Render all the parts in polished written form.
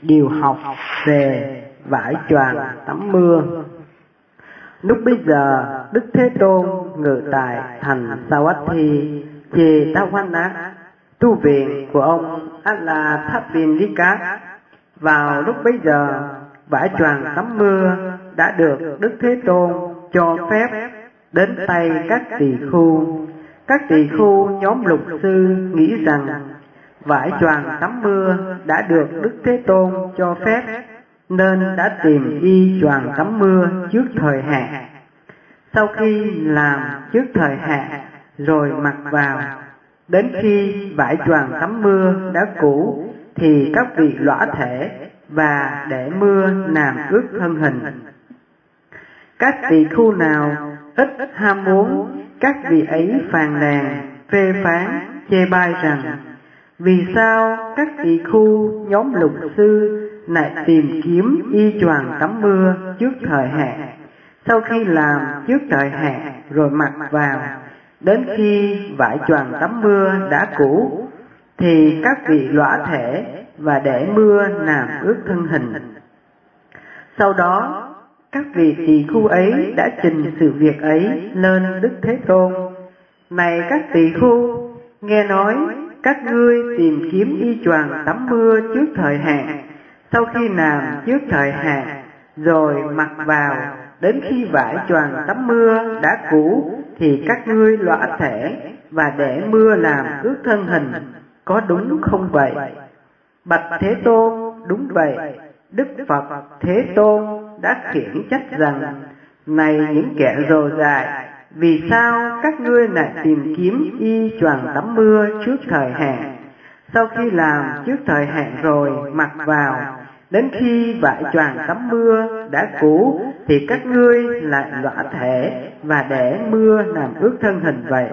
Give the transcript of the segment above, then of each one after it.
điều học về vải choàng tắm mưa. Lúc bấy giờ, Đức Thế Tôn ngự tại thành Savatthi, Chetavana, tu viện của ông Allathapindika. Vào lúc bấy giờ, vải choàng tắm mưa đã được Đức Thế Tôn cho phép đến tay các tỳ khưu. Các tỳ khưu nhóm lục sư nghĩ rằng vải choàng tắm mưa đã được Đức Thế Tôn cho phép, nên đã tìm y choàng tắm mưa trước thời hạn. Sau khi làm trước thời hạn rồi mặc vào, đến khi vải choàng tắm mưa đã cũ thì các vị lõa thể và để mưa làm ướt thân hình. Các tỳ khưu nào ít ham muốn, các vị ấy phàn nàn, phê phán, chê bai rằng: vì sao các tỳ khưu nhóm lục sư lại tìm kiếm y choàng tắm mưa trước thời hạn, sau khi làm trước thời hạn rồi mặc vào, đến khi vải choàng tắm mưa đã cũ thì các vị lõa thể và để mưa làm ướt thân hình. Sau đó các vị tỳ khưu ấy đã trình sự việc ấy lên Đức Thế Tôn: này các tỳ khưu, nghe nói các ngươi tìm kiếm y choàng tắm mưa trước thời hạn, sau khi làm trước thời hạn rồi mặc vào, đến khi vải choàng tắm mưa đã cũ thì các ngươi lõa thể và để mưa làm ướt thân hình, có đúng không vậy? Bạch Thế Tôn, đúng vậy. Đức Phật Thế Tôn đã khiển trách rằng: này những kẻ rồ dại, vì sao các ngươi lại tìm kiếm y choàng tắm mưa trước thời hạn, sau khi làm trước thời hạn rồi mặc vào, đến khi vải choàng tắm mưa đã cũ thì các ngươi lại lõa thể và để mưa làm ướt thân hình vậy?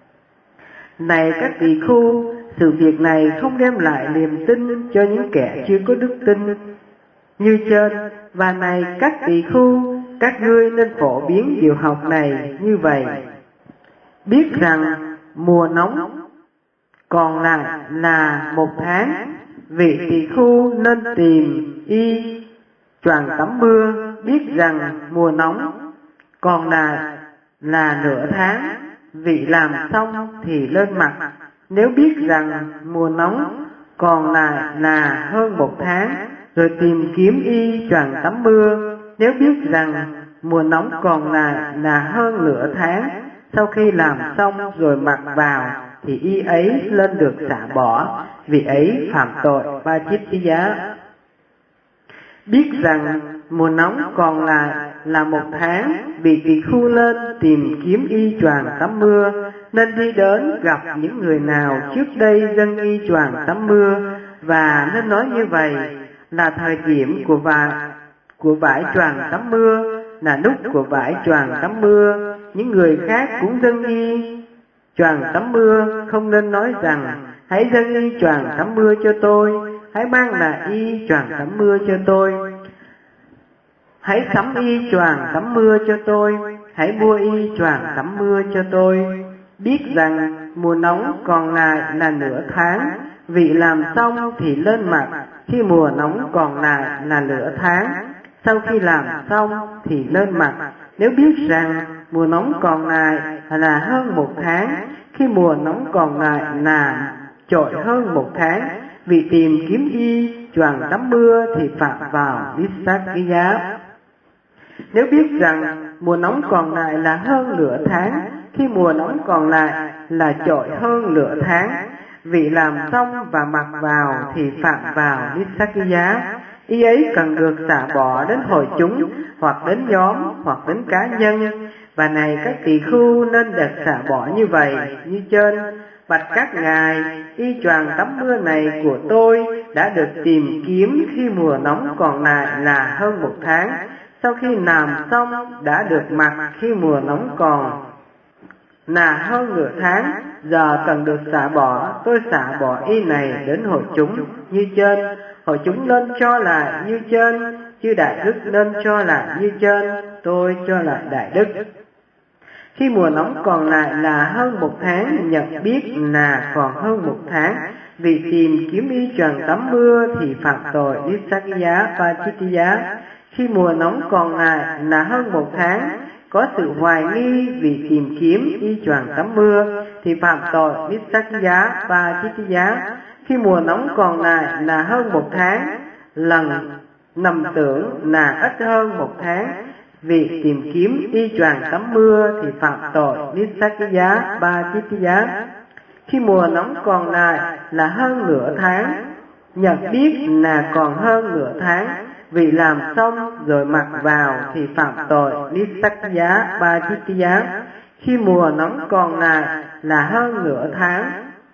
Này các tỳ khưu, sự việc này không đem lại niềm tin cho những kẻ chưa có đức tin như trên. Và này các tỳ khưu, các ngươi nên phổ biến điều học này như vậy: biết rằng mùa nóng còn lại là 1 tháng, vị tỳ khưu nên tìm y choàng tắm mưa. Biết rằng mùa nóng còn là nửa tháng, vị làm xong thì lên mặc. Nếu biết rằng mùa nóng còn lại là hơn 1 tháng, rồi tìm kiếm y choàng tắm mưa. Nếu biết rằng mùa nóng còn lại là hơn nửa tháng, sau khi làm xong rồi mặc vào thì y ấy lên được xả bỏ, vì ấy phạm tội ba chiết giá. Biết rằng mùa nóng còn lại là 1 tháng, vị tỳ khưu lên tìm kiếm y choàng tắm mưa, nên đi đến gặp những người nào trước đây dâng y choàng tắm mưa, và nên nói như vậy: là thời điểm của vải choàng tắm mưa, là lúc của vải choàng tắm mưa. Những người khác cũng dâng y choàng tắm mưa, không nên nói rằng: hãy dâng y choàng tắm mưa cho tôi, hãy mang lại y choàng tắm mưa cho tôi, hãy sắm y choàng tắm mưa cho tôi, hãy mua y choàng tắm mưa cho tôi. Biết rằng mùa nóng còn lại là nửa tháng, vị làm xong thì lên mặc, khi mùa nóng còn lại là nửa tháng, sau khi làm xong thì lên mặc. Nếu biết rằng mùa nóng còn lại là hơn 1 tháng, khi mùa nóng còn lại là trội hơn 1 tháng, vì tìm kiếm y choàng tắm mưa thì phạm vào Vissakhiya. Nếu biết rằng mùa nóng còn lại là hơn nửa tháng, khi mùa nóng còn lại là trội hơn nửa tháng, vị làm xong và mặc vào thì phạm vào Vissakhiya. Y ấy cần được xả bỏ đến hội chúng, hoặc đến nhóm, hoặc đến cá nhân. Và này các tỳ khưu nên được xả bỏ như vậy như trên: bạch các ngài, y choàng tắm mưa này của tôi đã được tìm kiếm khi mùa nóng còn lại là hơn 1 tháng, sau khi làm xong đã được mặc khi mùa nóng còn là hơn nửa tháng, giờ cần được xả bỏ. Tôi xả bỏ y này đến hội chúng như trên. Hội chúng nên cho lại như trên, chư đại đức nên cho lại như trên, tôi cho lại đại đức. Khi mùa nóng còn lại là hơn 1 tháng, nhận biết là còn hơn 1 tháng, vì tìm kiếm y choàng tắm mưa thì phạm tội Nissaggiya Pachittiya. Khi mùa nóng còn lại là hơn 1 tháng, có sự hoài nghi vì tìm kiếm y choàng tắm mưa thì phạm tội Nissaggiya Pachittiya. Khi mùa nóng còn lại là hơn 1 tháng, lần nằm tưởng là ít hơn 1 tháng, vì tìm kiếm y choàng tắm mưa thì phạm tội Nissaggiya Pachittiya. Khi mùa nóng còn lại là hơn nửa tháng, nhận biết là còn hơn nửa tháng, vì làm xong rồi mặc vào thì phạm tội Nissaggiya Pachittiya. Khi mùa nóng còn lại là hơn nửa tháng,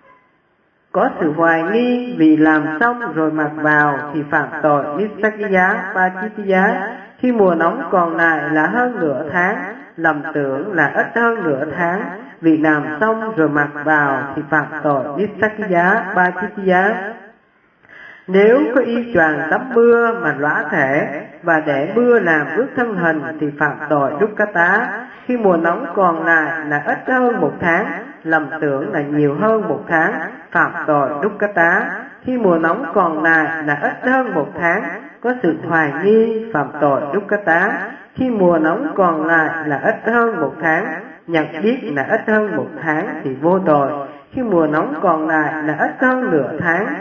có sự hoài nghi vì làm xong rồi mặc vào thì phạm tội Nissaggiya Pachittiya. Khi mùa nóng còn lại là hơn nửa tháng, lầm tưởng là ít hơn nửa tháng, vì làm xong rồi mặc vào thì phạm tội Nissaggiya Pachittiya. Nếu có y choàng tắm mưa mà lõa thể và để mưa làm ướt thân hình thì phạm tội Dukkata. Khi mùa nóng còn lại là ít hơn 1 tháng, lầm tưởng là nhiều hơn 1 tháng, phạm tội Dukkata. Khi mùa nóng còn lại là ít hơn 1 tháng, có sự hoài nghi, phạm tội Dukkata. Khi mùa nóng còn lại là ít hơn 1 tháng, nhận biết là ít hơn 1 tháng thì vô tội. Khi mùa nóng còn lại là ít hơn nửa tháng,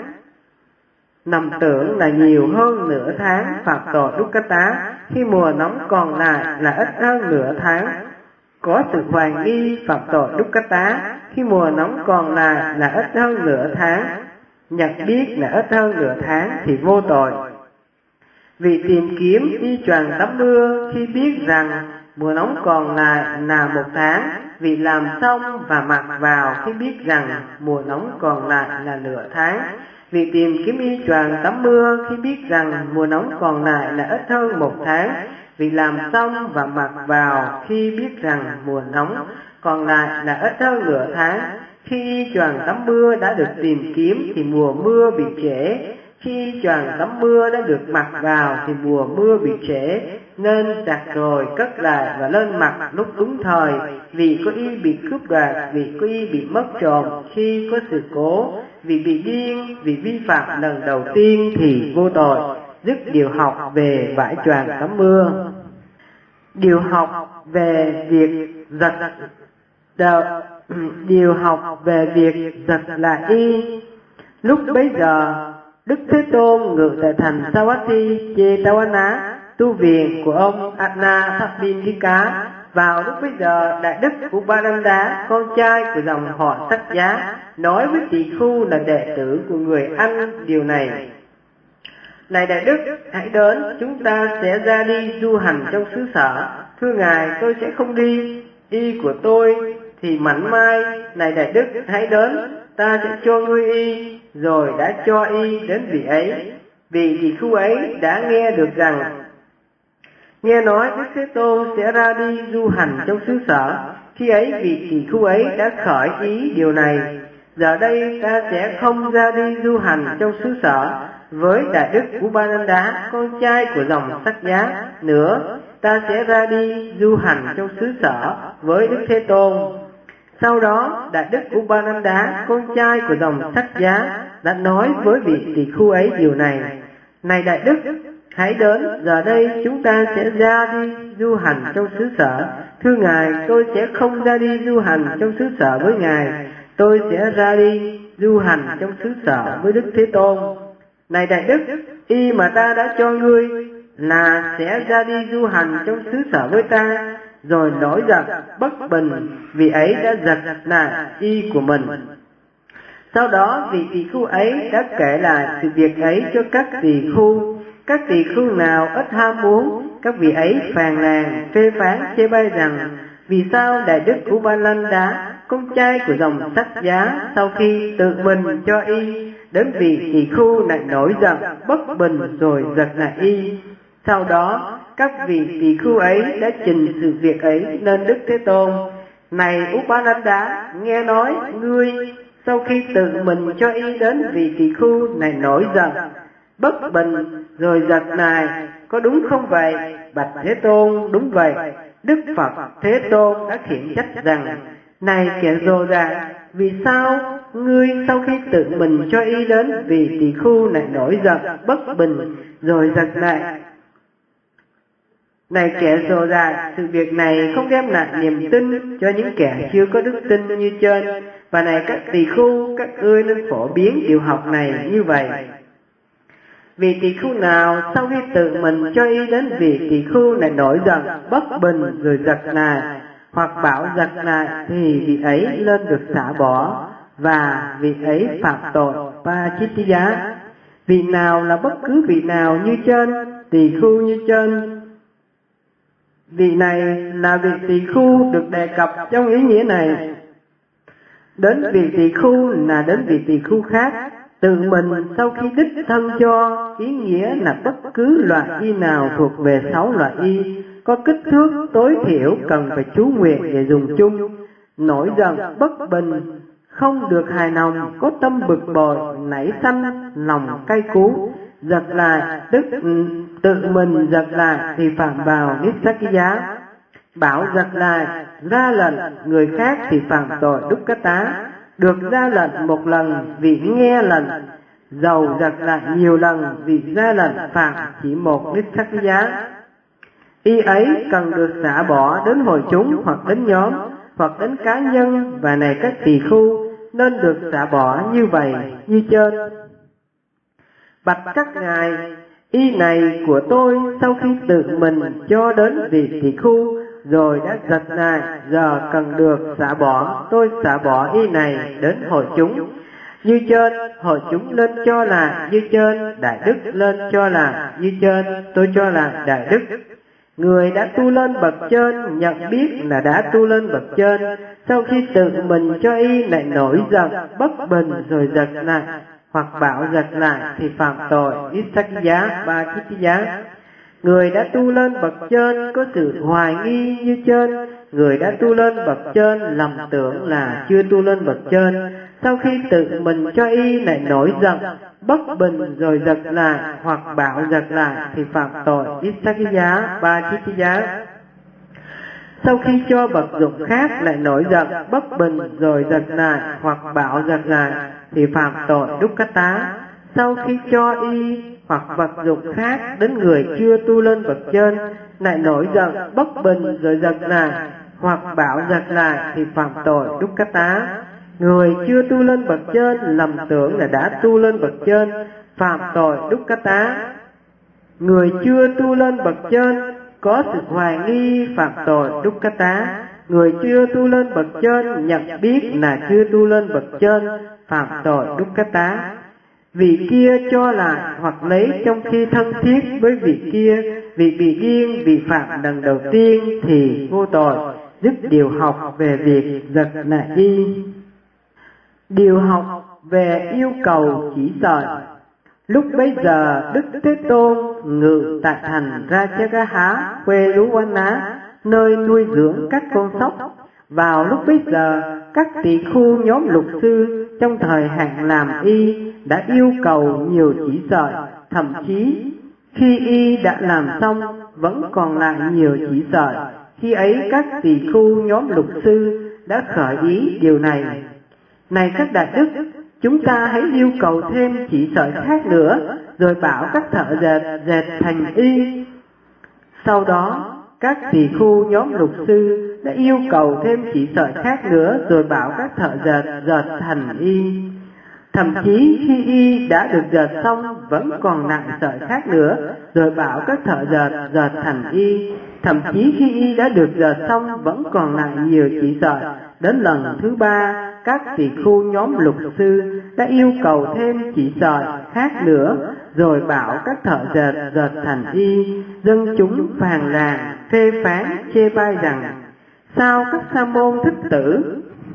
nằm tưởng là nhiều hơn nửa tháng, phạm tội Dukkata. Khi mùa nóng còn lại là ít hơn nửa tháng, có sự hoài nghi, phạm tội Dukkata. Khi mùa nóng còn lại là ít hơn nửa tháng, nhận biết là ít hơn nửa tháng thì vô tội. Vì tìm kiếm y choàng tắm mưa khi biết rằng mùa nóng còn lại là 1 tháng, vì làm xong và mặc vào khi biết rằng mùa nóng còn lại là nửa tháng. Vì tìm kiếm y choàng tắm mưa khi biết rằng mùa nóng còn lại là ít hơn 1 tháng, vì làm xong và mặc vào khi biết rằng mùa nóng còn lại là ít hơn nửa tháng. Khi y choàng tắm mưa đã được tìm kiếm thì mùa mưa bị trễ. Khi y choàng tắm mưa đã được mặc vào thì mùa mưa bị trễ, nên giặt rồi cất lại và lên mặc lúc đúng thời. Vì có y bị cướp đoạt, vì có y bị mất trộm khi có sự cố, vì bị điên, vì vi phạm lần đầu tiên thì vô tội. Dứt điều học về vải choàng tắm mưa. Điều học về việc giặt điều học về việc giặt là y. Lúc bấy giờ, Đức Thế Tôn ngự tại thành Savatthi Jetawana, tu viện của ông Anathapindika. Vào lúc bấy giờ, Đại Đức Upananda, con trai của dòng họ Sách Giá, nói với tỳ khu là đệ tử của người Anh điều này: Này Đại Đức, hãy đến, chúng ta sẽ ra đi du hành trong xứ sở. Thưa Ngài, tôi sẽ không đi, y của tôi thì mảnh mai. Này Đại Đức, hãy đến, ta sẽ cho ngươi y. Rồi đã cho y đến vị ấy. Vì tỳ khu ấy đã nghe được rằng, nghe nói Đức Thế Tôn sẽ ra đi du hành trong xứ sở. Khi ấy vị tỳ khu ấy đã khởi ý điều này: giờ đây ta sẽ không ra đi du hành trong xứ sở với Đại Đức Upananda, con trai của dòng Sách Giá nữa. Ta sẽ ra đi du hành trong xứ sở với Đức Thế Tôn. Sau đó, Đại Đức Upananda, con trai của dòng Sách Giá, đã nói với vị tỳ khu ấy điều này: Này Đại Đức, hãy đến, giờ đây chúng ta sẽ ra đi du hành trong xứ sở. Thưa Ngài, tôi sẽ không ra đi du hành trong xứ sở với Ngài, tôi sẽ ra đi du hành trong xứ sở với Đức Thế Tôn. Này Đại Đức, y mà ta đã cho ngươi là sẽ ra đi du hành trong xứ sở với ta, rồi nổi giận bất bình vì ấy đã giật lại y của mình. Sau đó vị tỳ khu ấy đã kể lại sự việc ấy cho các tỳ khu. Các tỳ khu nào ít ham muốn, các vị ấy phàn nàn phê phán chê bai rằng: vì sao Đại Đức Upananda, con trai của dòng Sách Giá, sau khi tự mình cho y, đến vị tỳ khu lại nổi giận bất bình rồi giật lại y. Sau đó các vị tỳ khu ấy đã trình sự việc ấy lên Đức Thế Tôn: Này Upananda, nghe nói ngươi sau khi tự mình cho y đến vị tỳ khu này nổi giận bất bình rồi giật này, có đúng không vậy? Bạch Thế Tôn, đúng vậy. Đức Phật Thế Tôn đã khiển trách rằng: Này kẻ rồ ràng, vì sao ngươi sau khi tự mình cho y đến vị tỳ khưu lại nổi giận bất bình rồi giật lại. Này kẻ rồ rạt, sự việc này không đem lại niềm tin cho những kẻ chưa có đức tin như trên, và này các tỳ khưu, các ngươi nên phổ biến điều học này như vậy. Vị tỳ khưu nào sau khi tự mình cho y đến vị tỳ khưu lại nổi giận bất bình rồi giật lại, hoặc bảo giật lại, thì vị ấy lên được xả bỏ, và vị ấy phạm tội pa-chittiya. Vị nào là bất cứ vị nào như trên, tỳ khưu như trên. Vị này là vị tỳ khưu được đề cập trong ý nghĩa này. Đến vị tỳ khưu là đến vị tỳ khưu khác, tự mình sau khi đích thân cho, ý nghĩa là bất cứ loại y nào thuộc về 6 loại y, có kích thước tối thiểu cần phải chú nguyện để dùng chung, nổi giận bất bình, không được hài lòng, có tâm bực bội, nảy sanh lòng cay cú, giật lại, tức tự mình giật lại thì phạm vào nissakkiya. Bảo giật lại, ra lệnh người khác thì phạm tội dukkata. Được ra lệnh một lần vì nghe lệnh, dầu giật lại nhiều lần vì ra lệnh phạm chỉ một nissakkiya. Y ấy cần được xả bỏ đến hội chúng hoặc đến nhóm hoặc đến cá nhân, và này các tỳ khưu nên được xả bỏ như vậy như trên. Bạch các ngài, y này của tôi sau khi tự mình cho đến vị tỳ khưu rồi đã giật lại, giờ cần được xả bỏ, tôi xả bỏ y này đến hội chúng như trên. Hội chúng lên cho là như trên, đại đức lên cho là như trên, tôi cho là đại đức. Người đã tu lên bậc trên nhận biết là đã tu lên bậc trên, sau khi tự mình cho y lại nổi giận bất bình rồi giật lại, hoặc bảo giật lại thì phạm tội nissakkiya pa-chittiya. Người đã tu lên bậc trên có sự hoài nghi như trên, người đã tu lên bậc trên lầm tưởng là chưa tu lên bậc trên, sau khi tự mình cho y lại nổi giận bất bình rồi giật lại, hoặc bảo giật lại thì phạm tội nissakkiya pa-chittiya. Sau khi cho bậc dụng khác lại nổi giận bất bình rồi giật lại, hoặc bảo giật lại thì phạm tội dukkata. Sau khi cho y hoặc vật dụng khác đến người chưa tu lên bậc trên lại nổi giận bất bình rồi giật lại, hoặc bảo giật lại thì phạm tội dukkata. Người chưa tu lên bậc trên lầm tưởng là đã tu lên bậc trên, phạm tội dukkata. Người chưa tu lên bậc trên có sự hoài nghi, phạm tội dukkata. Người chưa tu lên bậc trên nhận biết là chưa tu lên bậc trên, phạm tội dukkata. Vị kia cho lại hoặc lấy trong khi thân thiết với vị kia, vị bị điên vì phạm lần đầu tiên thì vô tội, dứt điều học về việc giật lại y. Điều học về yêu cầu chỉ sợi. Lúc bấy giờ Đức Thế Tôn ngự tại thành Rajagaha Veluwana, nơi nuôi dưỡng các con sóc. Vào lúc bấy giờ, các tỳ khưu nhóm lục sư trong thời hạn làm y đã yêu cầu nhiều chỉ sợi, thậm chí khi y đã làm xong vẫn còn lại nhiều chỉ sợi. Khi ấy các tỳ khưu nhóm lục sư đã khởi ý điều này: này các đại đức, chúng ta hãy yêu cầu thêm chỉ sợi khác nữa, rồi bảo các thợ dệt thành y. Sau đó các tỳ khưu nhóm lục sư đã yêu cầu thêm chỉ sợi khác nữa, rồi bảo các thợ dệt thành y. Thậm chí khi y đã được dệt xong vẫn còn lại sợi khác nữa, rồi bảo các thợ dệt thành y. Thậm chí khi y đã được dệt xong vẫn còn lại nhiều chỉ sợi. Đến lần thứ 3, các tỳ khưu nhóm lục sư đã yêu cầu thêm chỉ sợi khác nữa, rồi bảo các thợ dệt thành y. Dân chúng phàn nàn phê phán chê bai rằng: sao các sa môn thích tử?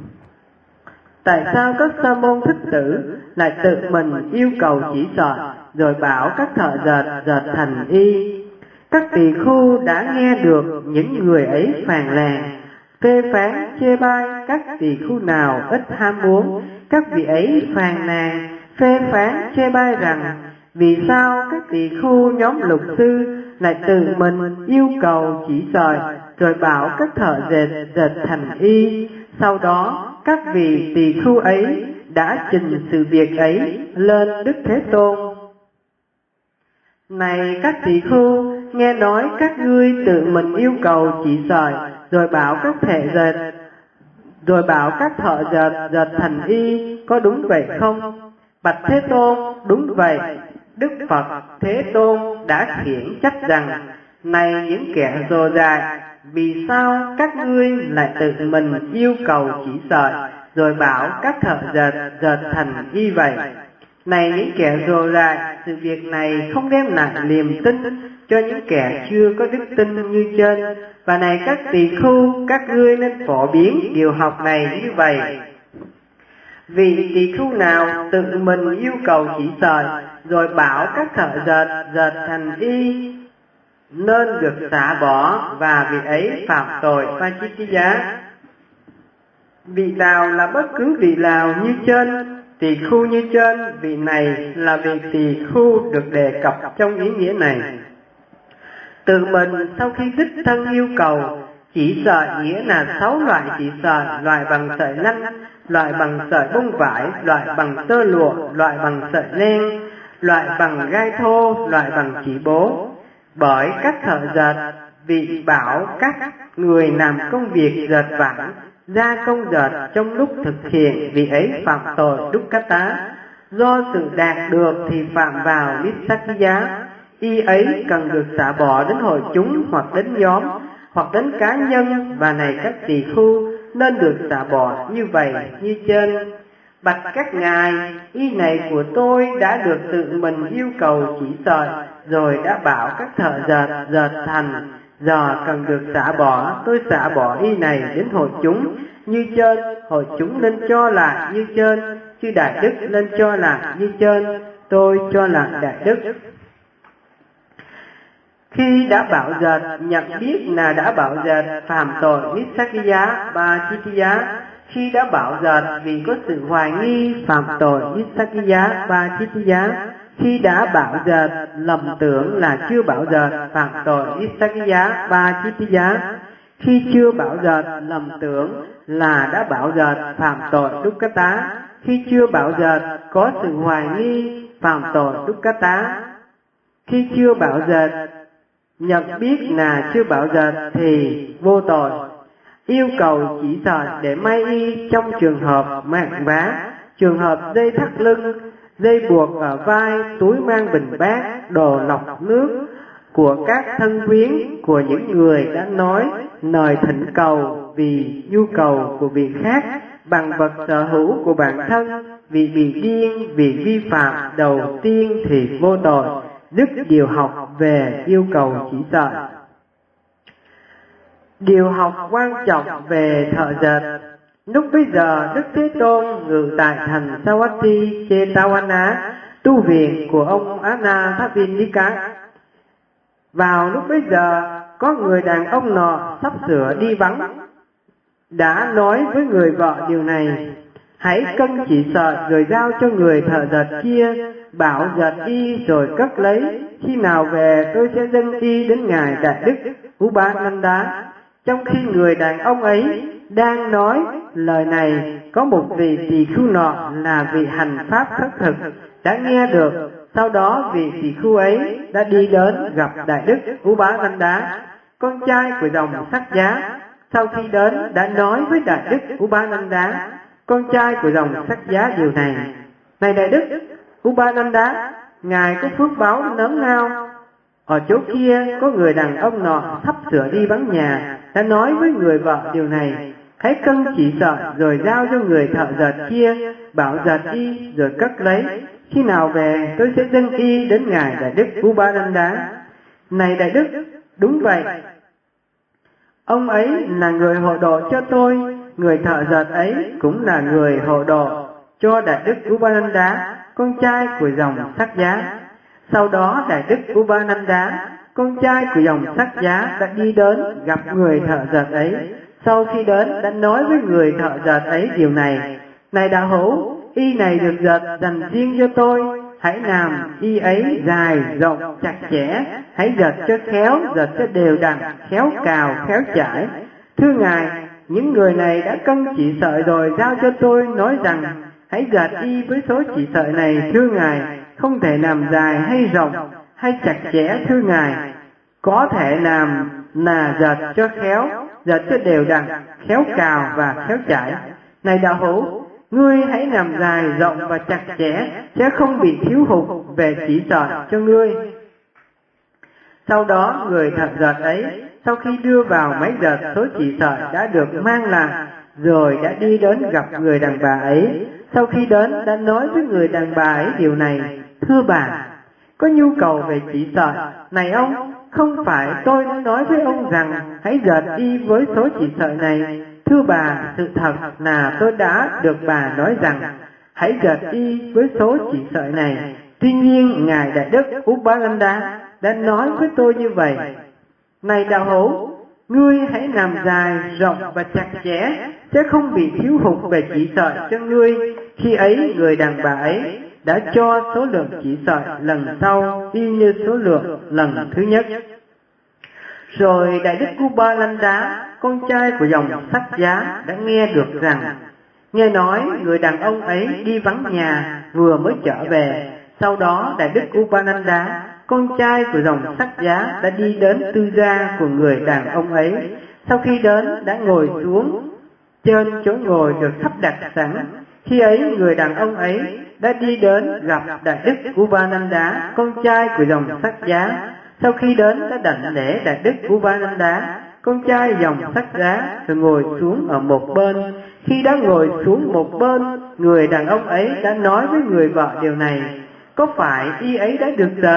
Tại sao các sa môn thích tử lại tự mình yêu cầu chỉ sợi, rồi bảo các thợ dệt thành y? Các tỳ khưu đã nghe được những người ấy phàn nàn phê phán chê bai các tỳ khưu nào ít ham muốn. Các vị ấy phàn nàn phê phán chê bai rằng: vì sao các tỳ khưu nhóm lục sư lại tự mình yêu cầu chỉ sợi, rồi bảo các thợ dệt thành y? Sau đó các vị tỳ khưu ấy đã trình sự việc ấy lên Đức Thế Tôn. Này các tỳ khưu, nghe nói các ngươi tự mình yêu cầu chỉ sợi, rồi bảo các thợ dệt thành y, có đúng vậy không? Bạch Thế Tôn, đúng vậy. Đức Phật Thế Tôn đã khiển trách rằng: này những kẻ rồ dại, vì sao các ngươi lại tự mình yêu cầu chỉ sợi, rồi bảo các thợ dệt thành y vậy? Này những kẻ rồ dại, sự việc này không đem lại niềm tin cho những kẻ chưa có đức tin như trên. Và này các tỳ khưu, các ngươi nên phổ biến điều học này như vậy. Vì tỳ khưu nào tự mình yêu cầu chỉ sợi, rồi bảo các thợ dệt thành y, nên được xả bỏ, và vị ấy phạm tội Pachittiya. Vị nào là bất cứ vị nào như trên, tỳ khưu như trên, vị này là vị tỳ khưu được đề cập trong ý nghĩa này. Tự mình sau khi đích thân yêu cầu chỉ sợi, nghĩa là 6 loại chỉ sợi: loại bằng sợi lanh, loại bằng sợi bông vải, loại bằng tơ lụa, loại bằng sợi len, loại bằng gai thô, loại bằng chỉ bố. Bởi các thợ dệt, vị bảo các người làm công việc dệt vải, gia công dệt trong lúc thực hiện, vị ấy phạm tội Dukkata. Do sự đạt được thì phạm vào Nissakkiya. Y ấy cần được xả bỏ đến hội chúng, hoặc đến nhóm, hoặc đến cá nhân. Và này các tỳ khưu, nên được xả bỏ như vậy như trên. Bạch các ngài, y này của tôi đã được tự mình yêu cầu chỉ sợi, rồi đã bảo các thợ dệt thành, giờ cần được xả bỏ, tôi xả bỏ y này đến hội chúng như trên. Hội chúng nên cho là như trên, chư đại đức nên cho là như trên, tôi cho là đại đức. Khi đã bảo dệt, nhận biết là đã bảo dệt, phạm tội Nissakkiya Pachittiya. Khi đã bảo dệt vì có sự hoài nghi, phạm tội Nissakkiya Pachittiya. Khi đã bảo dệt lầm tưởng là chưa bảo dệt, phạm tội Nissakkiya Pachittiya. Khi chưa bảo dệt lầm tưởng là đã bảo dệt, phạm tội Dukkata. Khi chưa bảo dệt có sự hoài nghi, phạm tội Dukkata. Khi chưa bảo dệt nhận biết là chưa bảo dệt thì vô tội. Yêu cầu chỉ sợi để may y trong trường hợp mạng vá, trường hợp dây thắt lưng, dây buộc ở vai, túi mang bình bát, đồ lọc nước của các thân quyến của những người đã nói lời thỉnh cầu vì nhu cầu của vị khác, bằng vật sở hữu của bản thân, vì bị điên, vì vi phạm đầu tiên thì vô tội. Đức điều học về yêu cầu chỉ sợi. Điều học quan trọng về thợ dệt. Lúc bấy giờ Đức Thế Tôn ngự tại thành Savatthi Chetavana, tu viện của ông Anathapindika. Vào lúc bấy giờ có người đàn ông nọ sắp sửa đi vắng, đã nói với người vợ điều này: hãy cân chỉ sợi rồi giao cho người thợ dệt kia, bảo dệt y rồi cất lấy. Khi nào về tôi sẽ dâng y đến ngài đại đức Upananda. Trong khi người đàn ông ấy đang nói lời này, có một vị tỳ khưu nọ là vị hành pháp khất thực đã nghe được. Sau đó vị tỳ khưu ấy đã đi đến gặp đại đức Upananda, con trai của dòng Sắc Giá. Sau khi đến đã nói với đại đức Upananda, con trai của dòng Sắc Giá, điều này: này đại đức Upananda, ngài có phước báo lớn lao. Ở chỗ kia có người đàn ông nọ sắp sửa đi vắng nhà, đã nói với người vợ điều này: hãy cân chỉ sợi rồi giao cho người thợ dệt kia, bảo dệt y rồi cất lấy. Khi nào về tôi sẽ dâng y đến ngài đại đức Upananda. Này đại đức, đúng vậy, ông ấy là người hộ độ cho tôi. Người thợ dệt ấy cũng là người hộ độ cho đại đức Upananda, con trai của dòng Sắc Giá. Sau đó đại đức Upananda, con trai của dòng Sắc Giá, đã đi đến gặp người thợ dệt ấy. Sau khi đến đã nói với người thợ dệt ấy điều này: này đạo hữu, y này được dệt dành riêng cho tôi, hãy làm y ấy dài rộng chặt chẽ, hãy dệt cho khéo, dệt cho đều đặn, khéo cào khéo chải. Thưa ngài, những người này đã cân chỉ sợi rồi giao cho tôi, nói rằng hãy dệt y với số chỉ sợi này, thưa Ngài, không thể làm dài hay rộng hay chặt chẽ, thưa Ngài, có thể làm là dệt cho khéo, dệt cho đều đặn, khéo cào và khéo chải. Này đạo hữu, ngươi hãy làm dài rộng và chặt chẽ, sẽ không bị thiếu hụt về chỉ sợi cho ngươi. Sau đó người thợ dệt ấy, sau khi đưa vào máy dệt số chỉ sợi đã được mang lại, rồi đã đi đến gặp người đàn bà ấy. Sau khi đến đã nói với người đàn bà ấy điều này: thưa bà, có nhu cầu về chỉ sợi. Này ông, không phải tôi đã nói với ông rằng hãy dệt y với số chỉ sợi này. Thưa bà, sự thật là tôi đã được bà nói rằng hãy dệt y với số chỉ sợi này. Tuy nhiên Ngài Đại Đức Upananda đã nói với tôi như vậy: này đạo hữu, ngươi hãy làm dài, rộng và chặt chẽ, sẽ không bị thiếu hụt về chỉ sợi cho ngươi. Khi ấy người đàn bà ấy đã cho số lượng chỉ sợi lần sau y như số lượng lần thứ nhất. Rồi Đại Đức Upananda, con trai của dòng Sắc Giá, đã nghe được rằng, nghe nói người đàn ông ấy đi vắng nhà, vừa mới trở về. Sau đó Đại Đức Upananda, con trai của dòng Sắc Giá, đã đi đến tư gia của người đàn ông ấy. Sau khi đến đã ngồi xuống trên chỗ ngồi được sắp đặt sẵn. Khi ấy người đàn ông ấy đã đi đến gặp Đại Đức Upananda, con trai của dòng Sắc Giá. Sau khi đến đã đảnh lễ Đại Đức Upananda, con trai dòng Sắc Giá, rồi ngồi xuống ở một bên. Khi đã ngồi xuống một bên, người đàn ông ấy đã nói với người vợ điều này: có phải y ấy đã được dệt?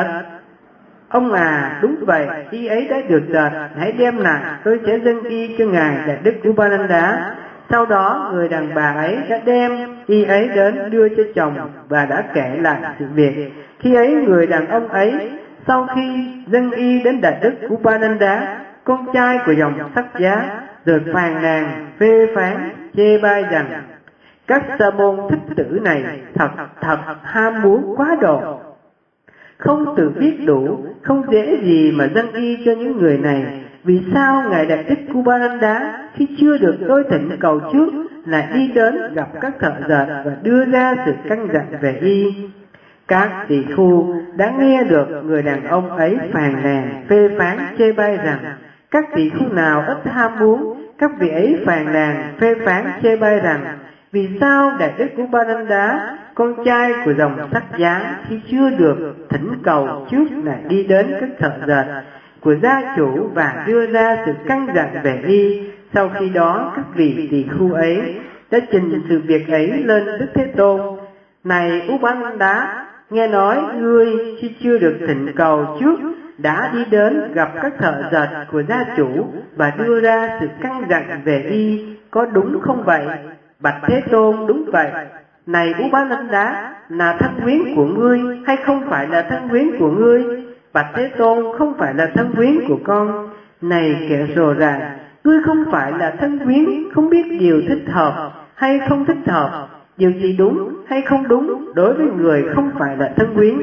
Ông à, đúng vậy, y ấy đã được dệt, hãy đem lại, tôi sẽ dâng y cho Ngài Đại Đức Upananda. Sau đó người đàn bà ấy đã đem y ấy đến đưa cho chồng và đã kể lại sự việc. Khi ấy người đàn ông ấy, sau khi dâng y đến Đại Đức Upananda, con trai của dòng Sắc Giá, rồi phàn nàn, phê phán, chê bai rằng các sa môn thích tử này thật ham muốn quá độ, không tự biết đủ, không dễ gì mà dâng y cho những người này. Vì sao Ngài Đại Đức Upananda khi chưa được tôi thỉnh cầu trước lại đi đến gặp các thợ dệt và đưa ra sự căn dặn về y? Các tỳ khu đã nghe được người đàn ông ấy phàn nàn, phê phán, chê bai rằng các tỳ khu nào ít ham muốn, các vị ấy phàn nàn, phê phán, chê bai rằng vì sao Đại Đức Upananda, con trai của dòng Sắc Giá, khi chưa được thỉnh cầu trước lại đi đến các thợ dệt của gia chủ và đưa ra sự căn dặn về y. Sau khi đó các vị tỳ khu ấy đã trình sự việc ấy lên Đức Thế Tôn: này Upananda, nghe nói ngươi khi chưa được thỉnh cầu trước đã đi đến gặp các thợ dệt của gia chủ và đưa ra sự căn dặn về y, có đúng không vậy? Bạch Thế Tôn, đúng vậy. Này Upananda, là thân quyến của ngươi hay không phải là thân quyến của ngươi? Bạch Thế Tôn, không phải là thân quyến của con. Này kẻ rồ ràng, ngươi không phải là thân quyến, không biết điều thích hợp hay không thích hợp, điều gì đúng hay không đúng đối với người không phải là thân quyến.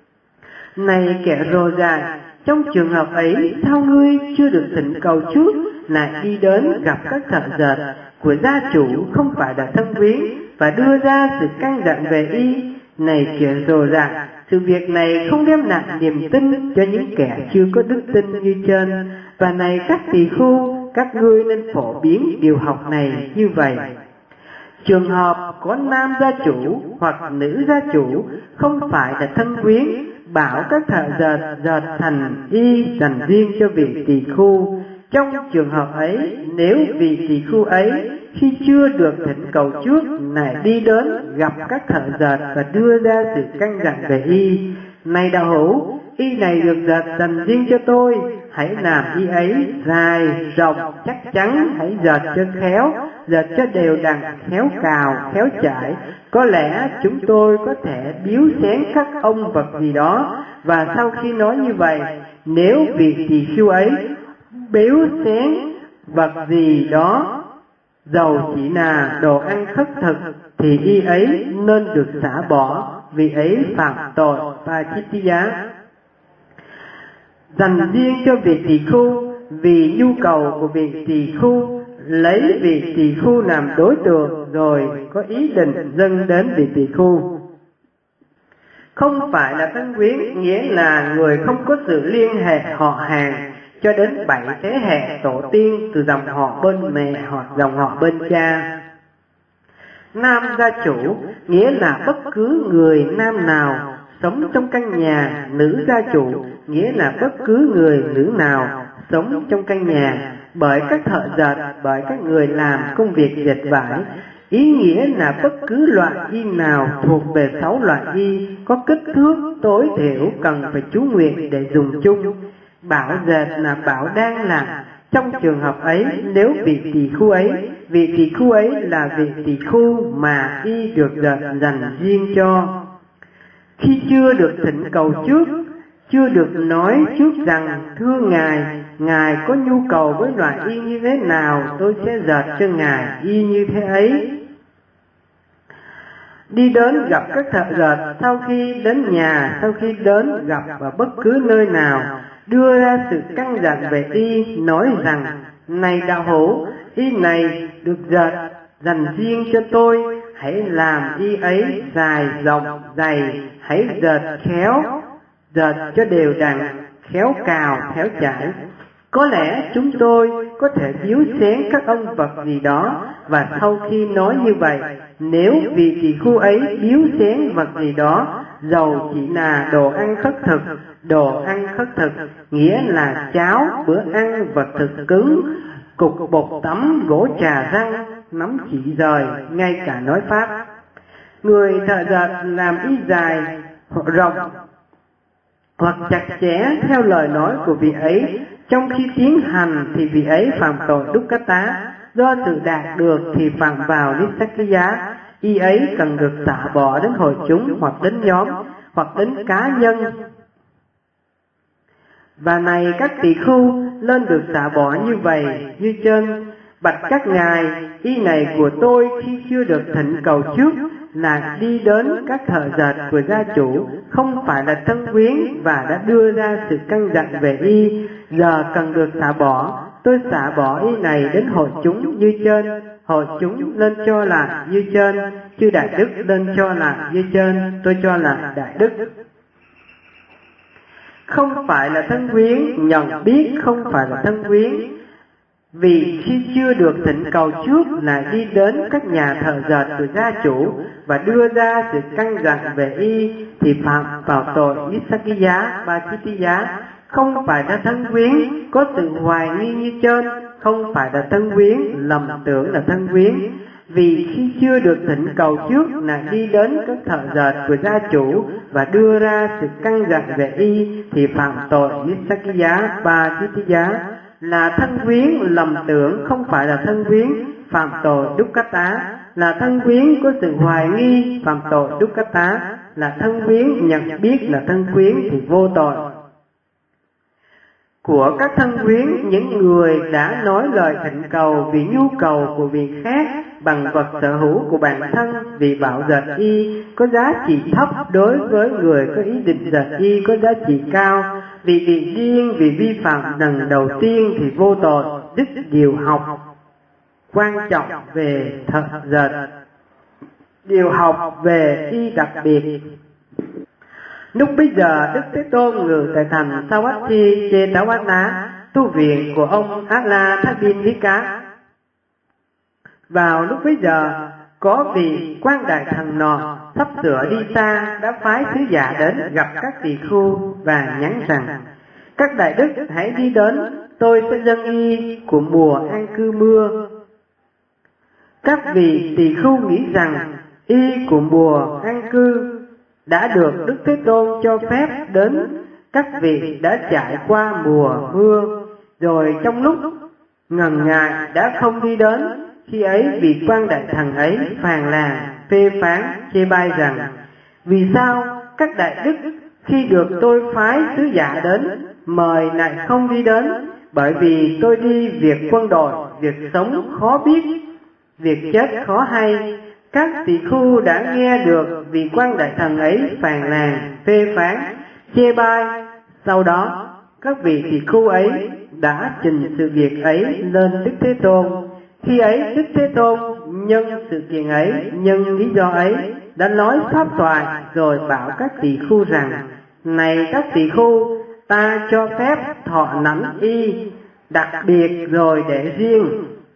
Này kẻ rồ ràng, trong trường hợp ấy sao ngươi chưa được thỉnh cầu trước lại đi đến gặp các thợ dệt của gia chủ không phải là thân quyến và đưa ra sự căn dặn về y? Này kẻ rồ ràng, sự việc này không đem lại niềm tin cho những kẻ chưa có đức tin như trên. Và này các tỳ khu, các ngươi nên phổ biến điều học này như vậy. Trường hợp có nam gia chủ hoặc nữ gia chủ không phải là thân quyến, bảo các thợ dệt thành y dành riêng cho vị tỳ khu. Trong trường hợp ấy, nếu vị tỳ khu ấy khi chưa được thỉnh cầu trước lại đi đến gặp các thợ dệt và đưa ra sự căn dặn về y: này đạo hữu, y này được dệt dành riêng cho tôi, hãy làm y ấy dài, rộng, chắc chắn, hãy dệt cho khéo, dệt cho đều đặn, khéo cào, khéo chải. Có lẽ chúng tôi có thể biếu xén các ông vật gì đó. Và sau khi nói như vậy, nếu vị tỳ khưu ấy biếu xén vật gì đó, dầu chỉ là đồ ăn khất thực, thì y ấy nên được xả bỏ, vì ấy phạm tội Pachittiya. Dành riêng cho vị tỳ khu, vì nhu cầu của vị tỳ khu lấy vị tỳ khưu làm đối tượng rồi có ý định dâng đến vị tỳ khưu. Không phải là thân quyến, nghĩa là người không có sự liên hệ họ hàng cho đến 7 thế hệ tổ tiên từ dòng họ bên mẹ hoặc dòng họ bên cha. Nam gia chủ nghĩa là bất cứ người nam nào sống trong căn nhà. Nữ gia chủ nghĩa là bất cứ người nữ nào sống trong căn nhà, bởi các thợ dệt, bởi các người làm công việc dệt vải. Ý nghĩa là bất cứ loại y nào thuộc về 6 loại y có kích thước tối thiểu cần phải chú nguyện để dùng chung. Bảo dệt là bảo đang làm. Trong trường hợp ấy, nếu vị tỳ khưu ấy là vị tỳ khưu mà y được dệt dành riêng cho. Khi chưa được thỉnh cầu trước, chưa được nói trước rằng thưa Ngài có nhu cầu với loại y như thế nào, tôi sẽ dệt cho Ngài y như thế ấy. Đi đến gặp các thợ dệt, sau khi đến nhà, sau khi đến gặp ở bất cứ nơi nào, đưa ra sự căn dặn về y, nói rằng: này đạo hữu, y này được dệt dành riêng cho tôi, hãy làm y ấy dài rộng dày, hãy dệt khéo, dệt cho đều đặn, khéo cào khéo chải. Có lẽ chúng tôi có thể biếu xén các ông vật gì đó, và sau khi nói như vậy, nếu vị tỳ khưu ấy biếu xén vật gì đó, dầu chỉ là đồ ăn khất thực nghĩa là cháo, bữa ăn, vật thực cứng, cục bột tắm, gỗ trà răng, nắm chỉ rời, ngay cả nói pháp. Người thợ dệt làm y dài, rộng hoặc chặt chẽ theo lời nói của vị ấy, trong khi tiến hành thì vị ấy phạm tội Dukkata. Do sự đạt được thì phạm vào Nissaggiya. Y ấy cần được xả bỏ đến hội chúng, hoặc đến nhóm, hoặc đến cá nhân. Và này các tỳ khưu, lên được xả bỏ như vậy như trên: bạch các ngài, y này của tôi khi chưa được thỉnh cầu trước là đi đến các thợ dệt của gia chủ, không phải là thân quyến, và đã đưa ra sự căn dặn về y. Giờ cần được xả bỏ, tôi xả bỏ y này đến hội chúng như trên. Hội chúng lên cho là như trên, chư đại đức lên cho là như trên, tôi cho là đại đức. Không phải là thân quyến, nhận biết không phải là thân quyến, vì khi chưa được thỉnh cầu trước là đi đến các nhà thợ dệt của gia chủ và đưa ra sự căn dặn về y thì phạm vào tội Nissaggiya Pācittiya. Không phải là thân quyến, có sự hoài nghi như trên. Không phải là thân quyến, lầm tưởng là thân quyến, vì khi chưa được thỉnh cầu trước là đi đến các thợ dệt của gia chủ và đưa ra sự căn dặn về y thì phạm tội Nissaggiya Pācittiya. Là thân quyến lầm tưởng, không phải là thân quyến, phạm tội Dukkata. Là thân quyến có sự hoài nghi, phạm tội Dukkata. Là thân quyến nhận biết là thân quyến thì vô tội. Của các thân quyến, những người đã nói lời thỉnh cầu vì nhu cầu của vị khác bằng vật sở hữu của bản thân, vì bảo dệt y có giá trị thấp đối với người có ý định dệt y có giá trị cao. Vì bị riêng, vì vi phạm lần đầu tiên thì vô tội. Đức điều học quan trọng về thợ dệt, điều học về y đặc biệt. Lúc bấy giờ Đức Thế Tôn ngự tại thành Savatthi Jetavana, tu viện của ông Ālādhibhika. Vào lúc bấy giờ, có vị quan đại thần nọ sắp sửa đi xa đã phái sứ giả đến gặp các tỳ khưu và nhắn rằng: các đại đức hãy đi đến, tôi sẽ dâng y của mùa an cư mưa. Các vị tỳ khưu nghĩ rằng y của mùa an cư đã được Đức Thế Tôn cho phép đến các vị đã trải qua mùa mưa, rồi trong lúc ngần ngại đã không đi đến. Khi ấy vị quan đại thần ấy phàn nàn, phê phán, chê bai rằng: vì sao các đại đức khi được tôi phái sứ giả đến mời lại không đi đến? Bởi vì tôi đi việc quân đội, việc sống khó biết, việc chết khó hay. Các tỳ khưu đã nghe được vị quan đại thần ấy phàn nàn, phê phán, chê bai. Sau đó các vị tỳ khưu ấy đã trình sự việc ấy lên Đức Thế Tôn. Khi ấy Đức Thế Tôn nhân sự kiện ấy, nhân lý do ấy đã nói pháp thoại rồi bảo các tỳ khưu rằng: này các tỳ khưu, ta cho phép thọ lãnh y đặc biệt rồi để riêng.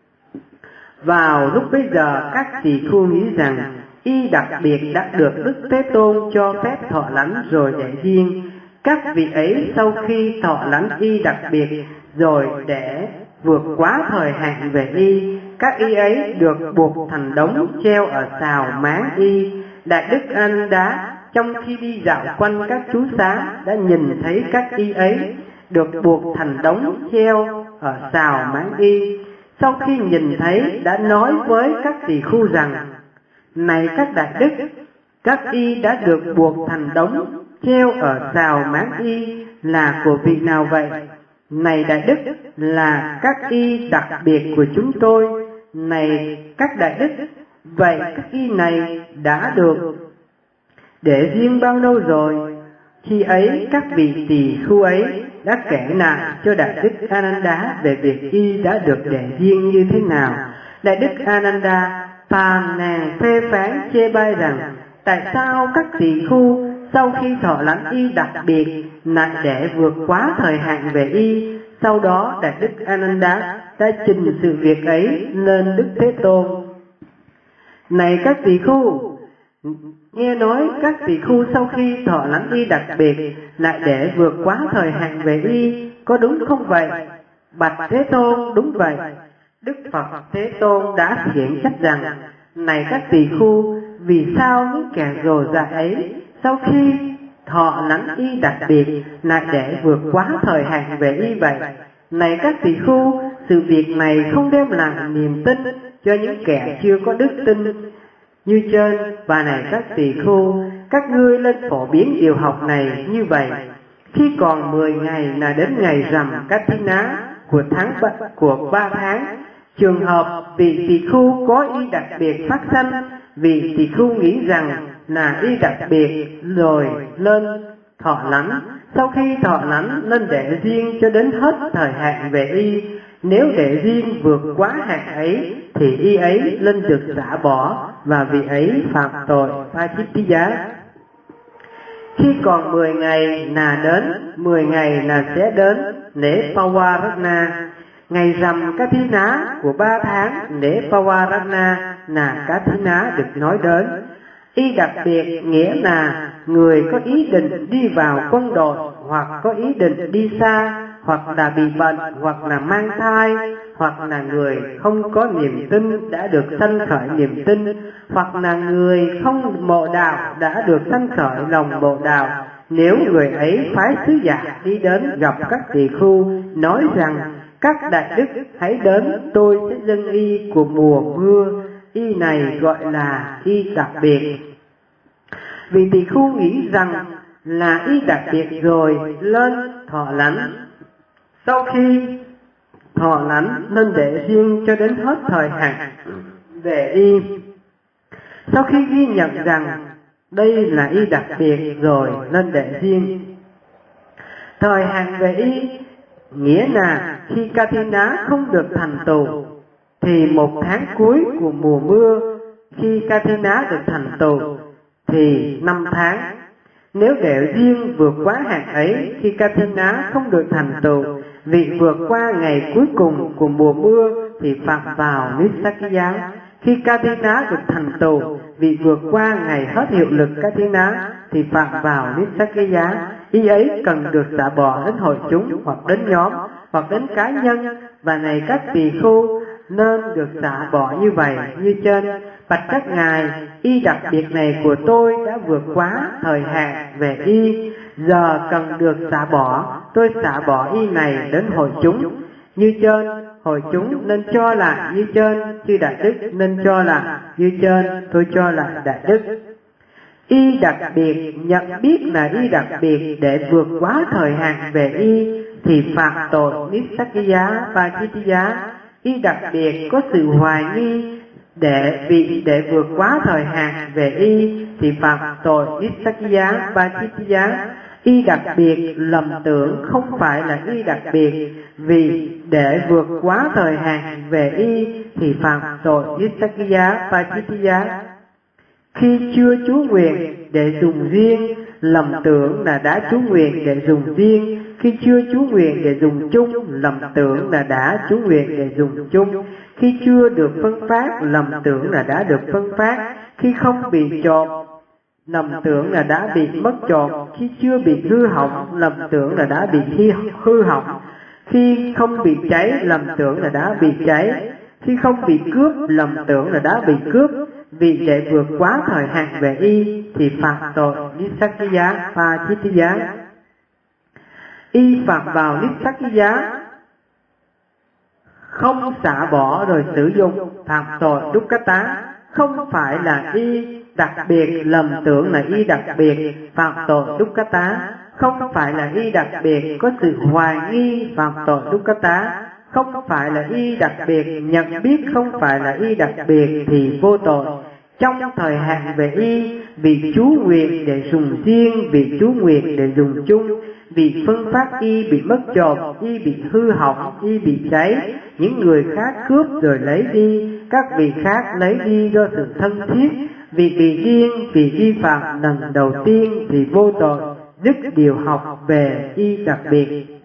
Vào lúc bấy giờ các tỳ khưu nghĩ rằng y đặc biệt đã được Đức Thế Tôn cho phép thọ lãnh rồi để riêng. Các vị ấy sau khi thọ lãnh y đặc biệt rồi để vượt quá thời hạn về y, các y ấy được buộc thành đống treo ở sào máng y. Đại Đức A Nan Đá trong khi đi dạo quanh các chú xá đã nhìn thấy các y ấy được buộc thành đống treo ở sào máng y. Sau khi nhìn thấy đã nói với các tỳ khưu rằng: này các đại đức, các y đã được buộc thành đống treo ở sào máng y là của vị nào vậy? Này đại đức, là các y đặc biệt của chúng tôi. Này các đại đức, vậy các y này đã được để riêng bao lâu rồi? Khi ấy các vị tỳ khưu ấy đã kể lại cho Đại Đức A Nan Đá về việc y đã được để riêng như thế nào. Đại Đức A Nan Đá phàn nàn phê phán chê bai rằng: tại sao các tỳ khưu sau khi thọ lãnh y đặc biệt lại để vượt quá thời hạn về y? Sau đó Đại Đức A Nan Đá đã trình sự việc ấy lên Đức Thế Tôn. Này các tỳ khưu, nghe nói các tỳ khưu sau khi thọ lãnh y đặc biệt lại để vượt quá thời hạn về y, có đúng không vậy? Bạch Thế Tôn, đúng vậy. Đức Phật Thế Tôn đã khiển trách rằng: này các tỳ khưu, vì sao những kẻ rồ dại ấy sau khi thọ lãnh y đặc biệt lại để vượt quá thời hạn về y vậy? Này các tỳ khưu, sự việc này không đem lại niềm tin cho những kẻ chưa có đức tin như trên. Và này các tỳ khưu, các ngươi lên phổ biến điều học này như vậy. Khi còn 10 ngày là đến ngày rằm Kathina của 3 tháng, trường hợp vị tỳ khưu có y đặc biệt phát sanh, vị tỳ khưu nghĩ rằng là y đặc biệt rồi lên thọ lãnh. Sau khi thọ lãnh nên để riêng cho đến hết thời hạn về y. Nếu để riêng vượt quá hạn ấy thì y ấy lên được xả bỏ và vị ấy phạm tội Pachittiya. Khi còn 10 ngày là đến, 10 ngày là sẽ đến lễ Pawaratna. Ngày rằm Kathina của 3 tháng, lễ Pawaratna là Kathina được nói đến. Y đặc biệt nghĩa là người có ý định đi vào quân đội, hoặc có ý định đi xa, hoặc là bị bệnh, hoặc là mang thai, hoặc là người không có niềm tin đã được sanh khởi niềm tin, hoặc là người không mộ đạo đã được sanh khởi lòng mộ đạo. Nếu người ấy phái sứ giả đi đến gặp các tỳ khưu, nói rằng: các đại đức hãy đến, tôi sẽ dâng y của mùa mưa. Y này gọi là y đặc biệt. Vì tỳ khưu nghĩ rằng là y đặc biệt rồi lên thọ lãnh. Sau khi thọ lãnh nên để riêng cho đến hết thời hạn về y. Sau khi ghi nhận rằng đây là y đặc biệt rồi nên để riêng. Thời hạn về y nghĩa là khi Kathina không được thành tựu thì 1 tháng cuối của mùa mưa, khi Kathina được thành tựu thì 5 tháng. Nếu để riêng vượt quá hạn ấy, khi Kathina không được thành tựu, vì vượt qua ngày cuối cùng của mùa mưa thì phạm vào Nissakya. Khi Kathina được thành tựu, vì vượt qua ngày hết hiệu lực Kathina thì phạm vào Nissakya. Y ấy cần được xả bỏ đến hội chúng, hoặc đến nhóm, hoặc đến cá nhân. Và này các tỳ khưu, nên được xả bỏ như vậy như trên. Bạch các ngài, y đặc biệt này của tôi đã vượt quá thời hạn về y, giờ cần được xả bỏ, tôi xả bỏ y này đến hội chúng như trên. Hội chúng nên cho lại như trên, chư đại đức nên cho lại như trên, tôi cho lại đại đức. Y đặc biệt nhận biết là y đặc biệt để vượt quá thời hạn về y thì phạm tội Nissakya Pachittiya. Y đặc biệt có sự hoài nghi để vượt quá thời hạn về y thì phạm tội Nissakya Pachittiya. Y đặc biệt lầm tưởng không phải là y đặc biệt, vì để vượt quá thời hạn về y thì phạm tội Nissaggiya Pachittiya. Khi chưa chú nguyện để dùng riêng, lầm tưởng là đã chú nguyện để dùng riêng. Khi chưa chú nguyện để dùng chung, lầm tưởng là đã chú nguyện để dùng chung. Khi chưa được phân phát, lầm tưởng là đã được phân phát. Khi không bị trộm, lầm tưởng là đã bị mất trộm. Khi chưa bị hư hỏng, lầm tưởng là đã bị hư hỏng. Khi không bị cháy, lầm tưởng là đã bị cháy. Khi không bị cướp, lầm tưởng là đã bị cướp. Vì để vượt quá thời hạn về y thì phạm tội Nissaggiya Pachittiya. Y phạm vào Nissaggiya không xả bỏ rồi sử dụng, phạm tội Dukkata. Không phải là y đặc biệt, lầm tưởng là y đặc biệt, phạm tội Dukkata. Không phải là y đặc biệt, có sự hoài nghi, phạm tội Dukkata. Không phải là y đặc biệt, nhận biết không phải là y đặc biệt thì vô tội. Trong thời hạn về y, vì chú nguyện để dùng riêng, vì chú nguyện để dùng chung, vì phân phát y bị mất trộm, y bị hư hỏng, y bị cháy, những người khác cướp rồi lấy đi, các vị khác lấy đi do sự thân thiết, vì bị riêng, vì vi phạm lần đầu tiên thì vô tội, dứt điều học về y đặc biệt.